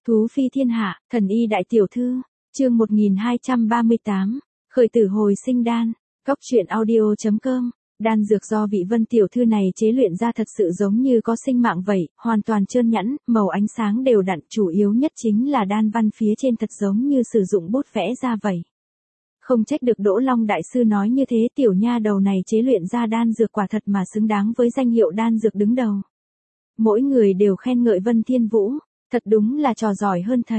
Thú phi thiên hạ, thần y đại tiểu thư, chương 1238, khởi tử hồi sinh đan, góc truyện audio.com. Đan dược do vị Vân tiểu thư này chế luyện ra thật sự giống như có sinh mạng vậy, hoàn toàn trơn nhẵn, màu ánh sáng đều đặn, chủ yếu nhất chính là đan văn phía trên thật giống như sử dụng bút vẽ ra vậy. Không trách được Đỗ Long đại sư nói như thế, tiểu nha đầu này chế luyện ra đan dược quả thật mà xứng đáng với danh hiệu đan dược đứng đầu. Mỗi người đều khen ngợi Vân Thiên Vũ, thật đúng là trò giỏi hơn thầy.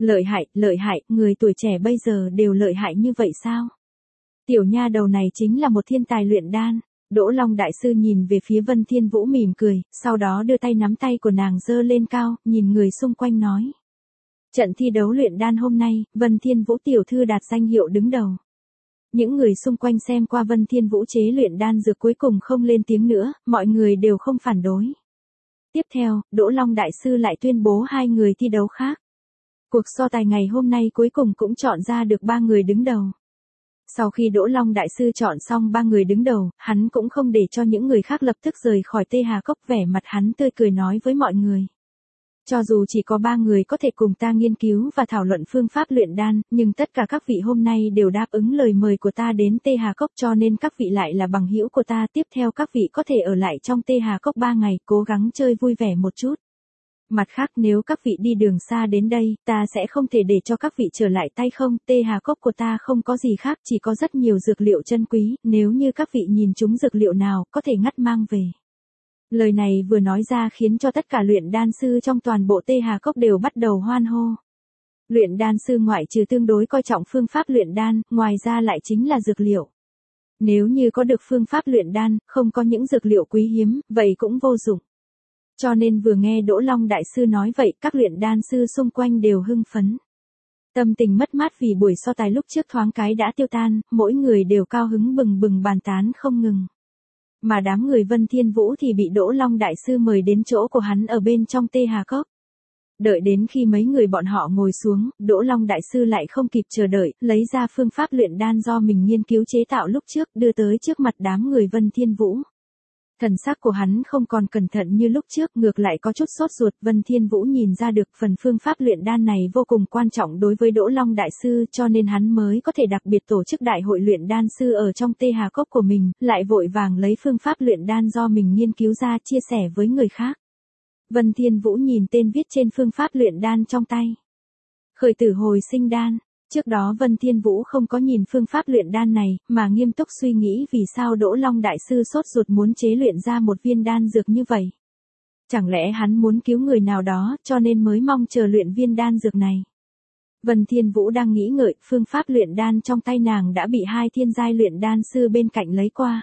Lợi hại, người tuổi trẻ bây giờ đều lợi hại như vậy sao? Tiểu nha đầu này chính là một thiên tài luyện đan. Đỗ Long đại sư nhìn về phía Vân Thiên Vũ mỉm cười, sau đó đưa tay nắm tay của nàng giơ lên cao, nhìn người xung quanh nói. Trận thi đấu luyện đan hôm nay, Vân Thiên Vũ tiểu thư đạt danh hiệu đứng đầu. Những người xung quanh xem qua Vân Thiên Vũ chế luyện đan dược cuối cùng không lên tiếng nữa, mọi người đều không phản đối. Tiếp theo, Đỗ Long đại sư lại tuyên bố hai người thi đấu khác. Cuộc so tài ngày hôm nay cuối cùng cũng chọn ra được 3 người đứng đầu. Sau khi Đỗ Long đại sư chọn xong 3 người đứng đầu, hắn cũng không để cho những người khác lập tức rời khỏi Tê Hà Cốc, vẻ mặt hắn tươi cười nói với mọi người. Cho dù chỉ có 3 người có thể cùng ta nghiên cứu và thảo luận phương pháp luyện đan, nhưng tất cả các vị hôm nay đều đáp ứng lời mời của ta đến Tê Hà Cốc, cho nên các vị lại là bằng hữu của ta. Tiếp theo các vị có thể ở lại trong Tê Hà Cốc 3 ngày, cố gắng chơi vui vẻ một chút. Mặt khác, nếu các vị đi đường xa đến đây, ta sẽ không thể để cho các vị trở lại tay không. Tê Hà Cốc của ta không có gì khác, chỉ có rất nhiều dược liệu chân quý, nếu như các vị nhìn chúng dược liệu nào, có thể ngắt mang về. Lời này vừa nói ra khiến cho tất cả luyện đan sư trong toàn bộ Tê Hà Cốc đều bắt đầu hoan hô. Luyện đan sư ngoại trừ tương đối coi trọng phương pháp luyện đan, ngoài ra lại chính là dược liệu. Nếu như có được phương pháp luyện đan, không có những dược liệu quý hiếm, vậy cũng vô dụng. Cho nên vừa nghe Đỗ Long đại sư nói vậy, các luyện đan sư xung quanh đều hưng phấn. Tâm tình mất mát vì buổi so tài lúc trước thoáng cái đã tiêu tan, mỗi người đều cao hứng bừng bừng bàn tán không ngừng. Mà đám người Vân Thiên Vũ thì bị Đỗ Long đại sư mời đến chỗ của hắn ở bên trong Tê Hà Cốc. Đợi đến khi mấy người bọn họ ngồi xuống, Đỗ Long đại sư lại không kịp chờ đợi, lấy ra phương pháp luyện đan do mình nghiên cứu chế tạo lúc trước, đưa tới trước mặt đám người Vân Thiên Vũ. Thần sắc của hắn không còn cẩn thận như lúc trước, ngược lại có chút sốt ruột. Vân Thiên Vũ nhìn ra được phần phương pháp luyện đan này vô cùng quan trọng đối với Đỗ Long đại sư, cho nên hắn mới có thể đặc biệt tổ chức đại hội luyện đan sư ở trong Tê Hà Cốc của mình, lại vội vàng lấy phương pháp luyện đan do mình nghiên cứu ra chia sẻ với người khác. Vân Thiên Vũ nhìn tên viết trên phương pháp luyện đan trong tay. Khởi tử hồi sinh đan. Trước đó Vân Thiên Vũ không có nhìn phương pháp luyện đan này, mà nghiêm túc suy nghĩ vì sao Đỗ Long đại sư sốt ruột muốn chế luyện ra một viên đan dược như vậy. Chẳng lẽ hắn muốn cứu người nào đó, cho nên mới mong chờ luyện viên đan dược này. Vân Thiên Vũ đang nghĩ ngợi, phương pháp luyện đan trong tay nàng đã bị 2 thiên giai luyện đan sư bên cạnh lấy qua.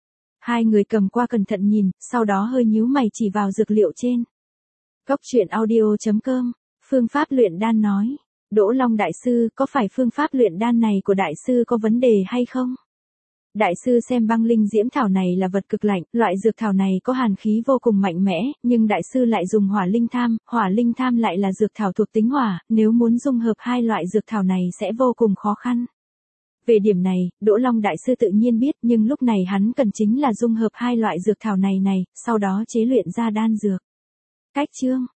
2 người cầm qua cẩn thận nhìn, sau đó hơi nhíu mày chỉ vào dược liệu trên. Góc truyện audio.com, phương pháp luyện đan nói. Đỗ Long đại sư, có phải phương pháp luyện đan này của đại sư có vấn đề hay không? Đại sư xem băng linh diễm thảo này là vật cực lạnh, loại dược thảo này có hàn khí vô cùng mạnh mẽ, nhưng đại sư lại dùng hỏa linh tham lại là dược thảo thuộc tính hỏa, nếu muốn dung hợp hai loại dược thảo này sẽ vô cùng khó khăn. Về điểm này, Đỗ Long đại sư tự nhiên biết, nhưng lúc này hắn cần chính là dung hợp hai loại dược thảo này, sau đó chế luyện ra đan dược. Cách chương